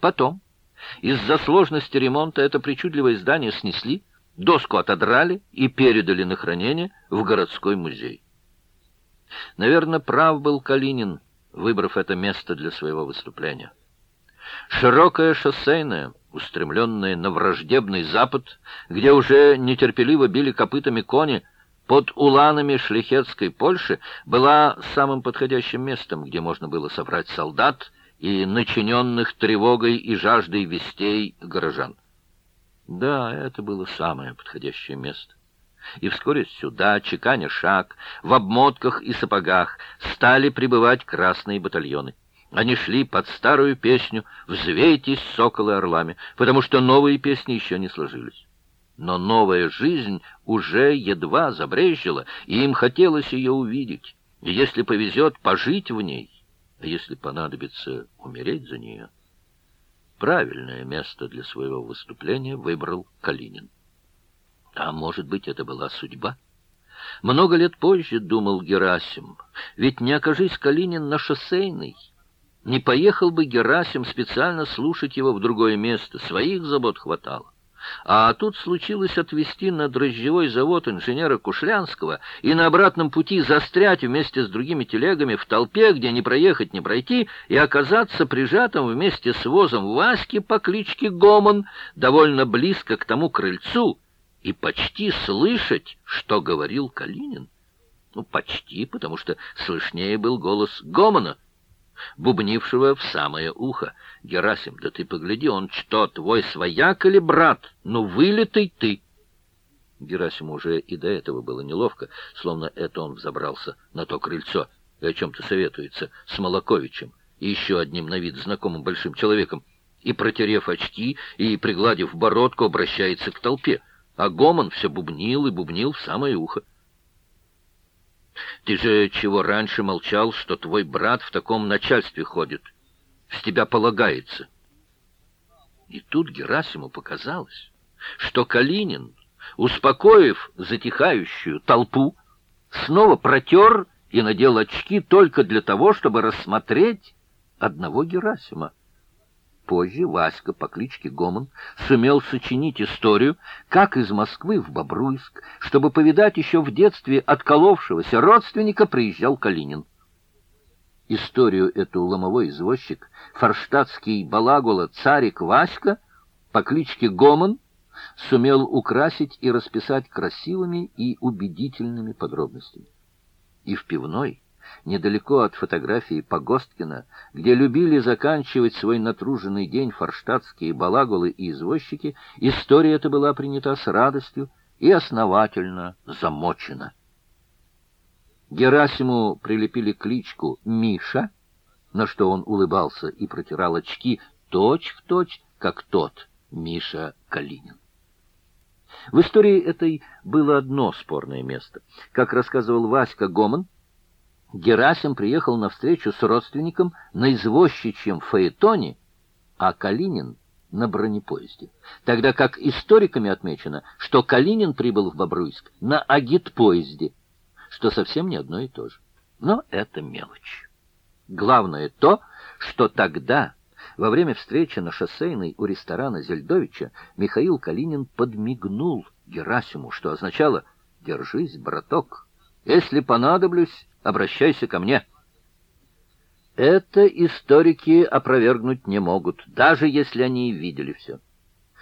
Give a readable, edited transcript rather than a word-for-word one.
Потом, из-за сложности ремонта, это причудливое здание снесли, доску отодрали и передали на хранение в городской музей. Наверное, прав был Калинин, выбрав это место для своего выступления. Широкая шоссейная, устремленная на враждебный запад, где уже нетерпеливо били копытами кони, под уланами шляхетской Польши, была самым подходящим местом, где можно было собрать солдат и начиненных тревогой и жаждой вестей горожан. Да, это было самое подходящее место. И вскоре сюда, чеканя шаг, в обмотках и сапогах, стали прибывать красные батальоны. Они шли под старую песню «Взвейтесь, соколы, орлами», потому что новые песни еще не сложились. Но новая жизнь уже едва забрезжила, и им хотелось ее увидеть, и, если повезет, пожить в ней, а если понадобится, умереть за нее. Правильное место для своего выступления выбрал Калинин. А может быть, это была судьба? Много лет позже думал Герасим, ведь не окажись Калинин на шоссейной, не поехал бы Герасим специально слушать его в другое место, своих забот хватало. А тут случилось отвезти на дрожжевой завод инженера Кушлянского и на обратном пути застрять вместе с другими телегами в толпе, где не проехать, не пройти, и оказаться прижатым вместе с возом Васьки по кличке Гомон довольно близко к тому крыльцу и почти слышать, что говорил Калинин. Ну, почти, потому что слышнее был голос Гомона, бубнившего в самое ухо: «Герасим, да ты погляди, он что, твой свояк или брат? Ну, вылитый ты!» Герасиму уже и до этого было неловко, словно это он взобрался на то крыльцо и о чем-то советуется с Молоковичем и еще одним на вид знакомым большим человеком, и, протерев очки и пригладив бородку, обращается к толпе, а Гомон все бубнил и бубнил в самое ухо. «Ты же чего раньше молчал, что твой брат в таком начальстве ходит? С тебя полагается». И тут Герасиму показалось, что Калинин, успокоив затихающую толпу, снова протер и надел очки только для того, чтобы рассмотреть одного Герасима. Позже Васька по кличке Гомон сумел сочинить историю, как из Москвы в Бобруйск, чтобы повидать еще в детстве отколовшегося родственника, приезжал Калинин. Историю эту ломовой извозчик, форштадтский балагула царик Васька по кличке Гомон сумел украсить и расписать красивыми и убедительными подробностями. И в пивной, недалеко от фотографии Погосткина, где любили заканчивать свой натруженный день форштадтские балагулы и извозчики, история эта была принята с радостью и основательно замочена. Герасиму прилепили кличку Миша, на что он улыбался и протирал очки точь-в-точь, как тот Миша Калинин. В истории этой было одно спорное место. Как рассказывал Васька Гомон, Герасим приехал на встречу с родственником на извозчичьем фаэтоне, а Калинин — на бронепоезде. Тогда как историками отмечено, что Калинин прибыл в Бобруйск на агитпоезде, что совсем не одно и то же. Но это мелочь. Главное то, что тогда, во время встречи на шоссейной у ресторана Зельдовича, Михаил Калинин подмигнул Герасиму, что означало: «Держись, браток, если понадоблюсь, обращайся ко мне». Это историки опровергнуть не могут, даже если они и видели все.